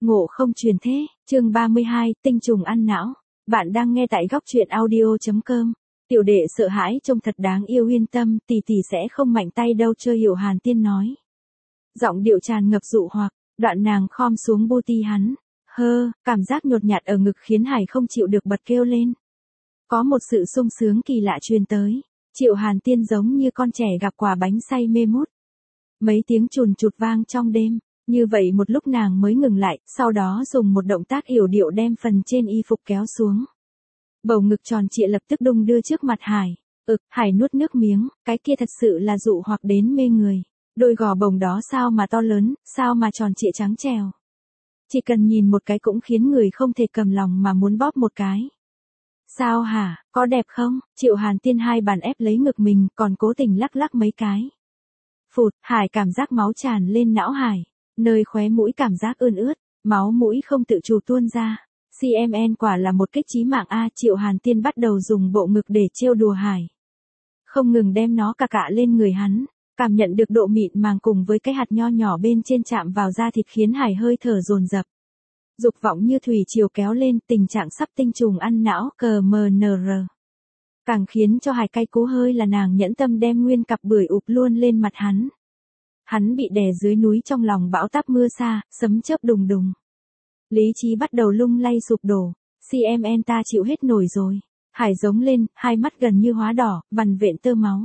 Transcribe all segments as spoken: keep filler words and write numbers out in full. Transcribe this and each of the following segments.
Ngộ không truyền thế, chương ba mươi hai, tinh trùng ăn não. Bạn đang nghe tại góc truyện audio chấm com. Tiểu đệ sợ hãi trông thật đáng yêu, yên tâm, tỷ tỷ sẽ không mạnh tay đâu, Chơi Hiểu Hàn Tiên nói. Giọng điệu tràn ngập dụ hoặc, đoạn nàng khom xuống bu ti hắn. Hơ, cảm giác nhột nhạt ở ngực khiến Hải không chịu được bật kêu lên. Có một sự sung sướng kỳ lạ truyền tới. Triệu Hàn Tiên giống như con trẻ gặp quả bánh say mê mút. Mấy tiếng chùn chụt vang trong đêm. Như vậy một lúc nàng mới ngừng lại, sau đó dùng một động tác yểu điệu đem phần trên y phục kéo xuống. Bầu ngực tròn trịa lập tức đung đưa trước mặt Hải. Ực, Hải nuốt nước miếng, cái kia thật sự là dụ hoặc đến mê người. Đôi gò bồng đó sao mà to lớn, sao mà tròn trịa trắng trèo. Chỉ cần nhìn một cái cũng khiến người không thể cầm lòng mà muốn bóp một cái. Sao hả, có đẹp không? Triệu Hàn Tiên hai bàn ép lấy ngực mình, còn cố tình lắc lắc mấy cái. Phụt, Hải cảm giác máu tràn lên não Hải. Nơi khóe mũi cảm giác ươn ướt, máu mũi không tự chủ tuôn ra. xê em en quả là một kích chí mạng a. Triệu Hàn Tiên bắt đầu dùng bộ ngực để trêu đùa Hải. Không ngừng đem nó cà cạ lên người hắn, cảm nhận được độ mịn màng cùng với cái hạt nho nhỏ bên trên chạm vào da thịt khiến Hải hơi thở dồn dập. Dục vọng như thủy triều kéo lên, tình trạng sắp tinh trùng ăn não, cờ mờ nờ rờ. Càng khiến cho Hải cay cú hơi là nàng nhẫn tâm đem nguyên cặp bưởi ụp luôn lên mặt hắn. Hắn bị đè dưới núi trong lòng bão táp mưa xa, sấm chớp đùng đùng. Lý trí bắt đầu lung lay sụp đổ, xê em en ta chịu hết nổi rồi. Hải giống lên, hai mắt gần như hóa đỏ, vằn vện tơ máu.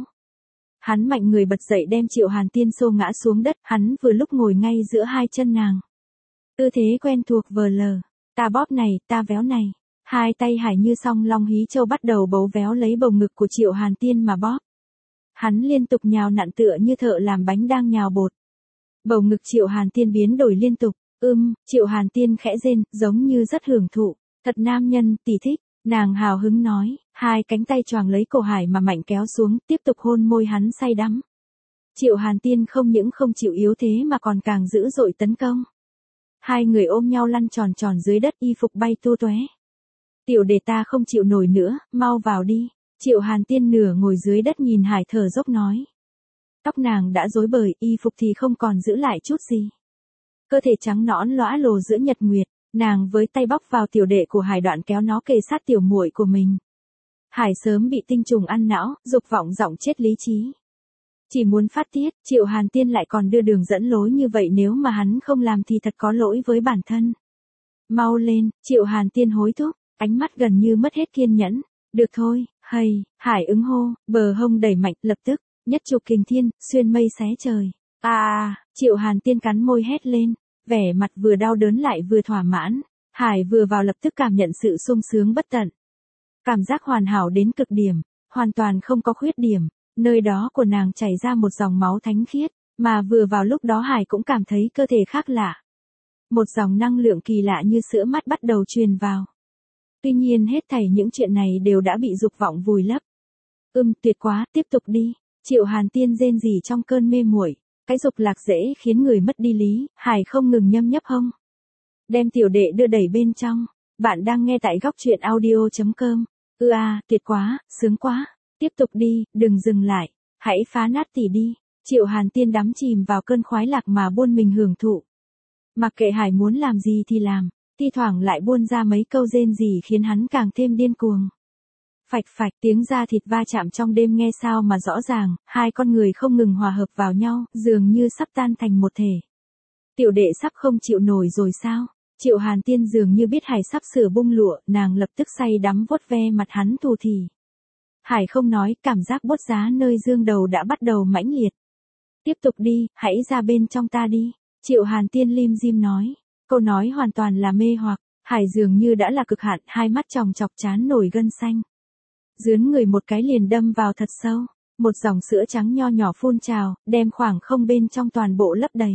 Hắn mạnh người bật dậy đem Triệu Hàn Tiên xô ngã xuống đất, hắn vừa lúc ngồi ngay giữa hai chân nàng. Tư thế quen thuộc vờ lờ, ta bóp này, ta véo này. Hai tay Hải như song long hí châu bắt đầu bấu véo lấy bầu ngực của Triệu Hàn Tiên mà bóp. Hắn liên tục nhào nặn tựa như thợ làm bánh đang nhào bột. Bầu ngực Triệu Hàn Tiên biến đổi liên tục, ưm, Triệu Hàn Tiên khẽ rên, giống như rất hưởng thụ. Thật nam nhân, tỷ thích, nàng hào hứng nói, hai cánh tay choàng lấy cổ Hải mà mạnh kéo xuống, tiếp tục hôn môi hắn say đắm. Triệu Hàn Tiên không những không chịu yếu thế mà còn càng dữ dội tấn công. Hai người ôm nhau lăn tròn tròn dưới đất, y phục bay tua tóe. Tiểu đệ ta không chịu nổi nữa, mau vào đi. Triệu Hàn Tiên nửa ngồi dưới đất nhìn Hải thở dốc nói. Tóc nàng đã rối bời, y phục thì không còn giữ lại chút gì. Cơ thể trắng nõn lõa lồ giữa nhật nguyệt, nàng với tay bóc vào tiểu đệ của Hải, đoạn kéo nó kề sát tiểu muội của mình. Hải sớm bị tinh trùng ăn não, dục vọng giọng chết lý trí. Chỉ muốn phát tiết, Triệu Hàn Tiên lại còn đưa đường dẫn lối như vậy, nếu mà hắn không làm thì thật có lỗi với bản thân. Mau lên, Triệu Hàn Tiên hối thúc, ánh mắt gần như mất hết kiên nhẫn. Được thôi, hay, Hải ứng hô, bờ hông đẩy mạnh, lập tức, nhất trục kình thiên, xuyên mây xé trời. À, Triệu Hàn Tiên cắn môi hét lên, vẻ mặt vừa đau đớn lại vừa thỏa mãn. Hải vừa vào lập tức cảm nhận sự sung sướng bất tận. Cảm giác hoàn hảo đến cực điểm, hoàn toàn không có khuyết điểm, nơi đó của nàng chảy ra một dòng máu thánh khiết, mà vừa vào lúc đó Hải cũng cảm thấy cơ thể khác lạ. Một dòng năng lượng kỳ lạ như sữa mát bắt đầu truyền vào. Tuy nhiên hết thảy những chuyện này đều đã bị dục vọng vùi lấp. Ưm, tuyệt quá, tiếp tục đi. Triệu Hàn Tiên rên rỉ trong cơn mê muội, cái dục lạc dễ khiến người mất đi lý. Hải không ngừng nhâm nhấp hông, đem tiểu đệ đưa đẩy bên trong. Bạn đang nghe tại góc truyện audio chấm com. Ư a, tuyệt quá, sướng quá. Tiếp tục đi, đừng dừng lại. Hãy phá nát tỉ đi. Triệu Hàn Tiên đắm chìm vào cơn khoái lạc mà buôn mình hưởng thụ. Mặc kệ Hải muốn làm gì thì làm. Thi thoảng lại buôn ra mấy câu rên rỉ khiến hắn càng thêm điên cuồng. Phạch phạch, tiếng da thịt va chạm trong đêm nghe sao mà rõ ràng, hai con người không ngừng hòa hợp vào nhau, dường như sắp tan thành một thể. Tiểu đệ sắp không chịu nổi rồi sao? Triệu Hàn Tiên dường như biết Hải sắp sửa bung lụa, nàng lập tức say đắm vuốt ve mặt hắn thù thì. Hải không nói, cảm giác bốt giá nơi dương đầu đã bắt đầu mãnh liệt. Tiếp tục đi, hãy ra bên trong ta đi. Triệu Hàn Tiên lim dim nói. Câu nói hoàn toàn là mê hoặc, Hải dường như đã là cực hạn, hai mắt tròng chọc trán nổi gân xanh. Dướn người một cái liền đâm vào thật sâu, một dòng sữa trắng nho nhỏ phun trào, đem khoảng không bên trong toàn bộ lấp đầy.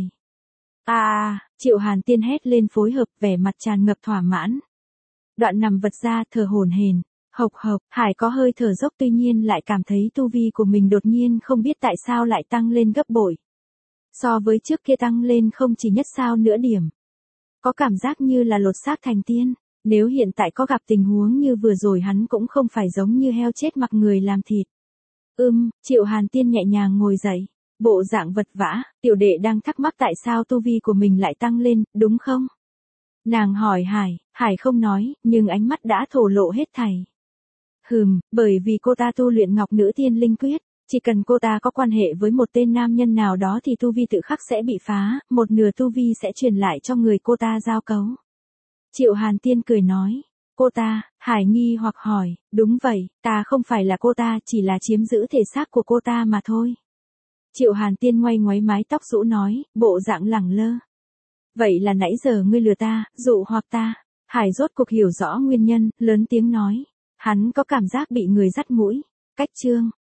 À, Triệu Hàn Tiên hét lên phối hợp, vẻ mặt tràn ngập thỏa mãn. Đoạn nằm vật ra thở hổn hển, hộc hộc, Hải có hơi thở dốc, tuy nhiên lại cảm thấy tu vi của mình đột nhiên không biết tại sao lại tăng lên gấp bội. So với trước kia tăng lên không chỉ nhất sao nửa điểm. Có cảm giác như là lột xác thành tiên, nếu hiện tại có gặp tình huống như vừa rồi hắn cũng không phải giống như heo chết mặc người làm thịt. Ưm, Triệu Hàn Tiên nhẹ nhàng ngồi dậy, bộ dạng vật vã, tiểu đệ đang thắc mắc tại sao tu vi của mình lại tăng lên, đúng không? Nàng hỏi Hải, Hải không nói, nhưng ánh mắt đã thổ lộ hết thảy. Hừm, bởi vì cô ta tu luyện Ngọc Nữ Tiên Linh Quyết, chỉ cần cô ta có quan hệ với một tên nam nhân nào đó thì tu vi tự khắc sẽ bị phá, một nửa tu vi sẽ truyền lại cho người cô ta giao cấu. Triệu Hàn Tiên cười nói, cô ta, Hải nghi hoặc hỏi, đúng vậy, ta không phải là cô ta, chỉ là chiếm giữ thể xác của cô ta mà thôi. Triệu Hàn Tiên ngoay ngoáy mái tóc rũ nói, bộ dạng lẳng lơ. Vậy là nãy giờ ngươi lừa ta, dụ hoặc ta. Hải rốt cuộc hiểu rõ nguyên nhân, lớn tiếng nói. Hắn có cảm giác bị người dắt mũi. Cách chương.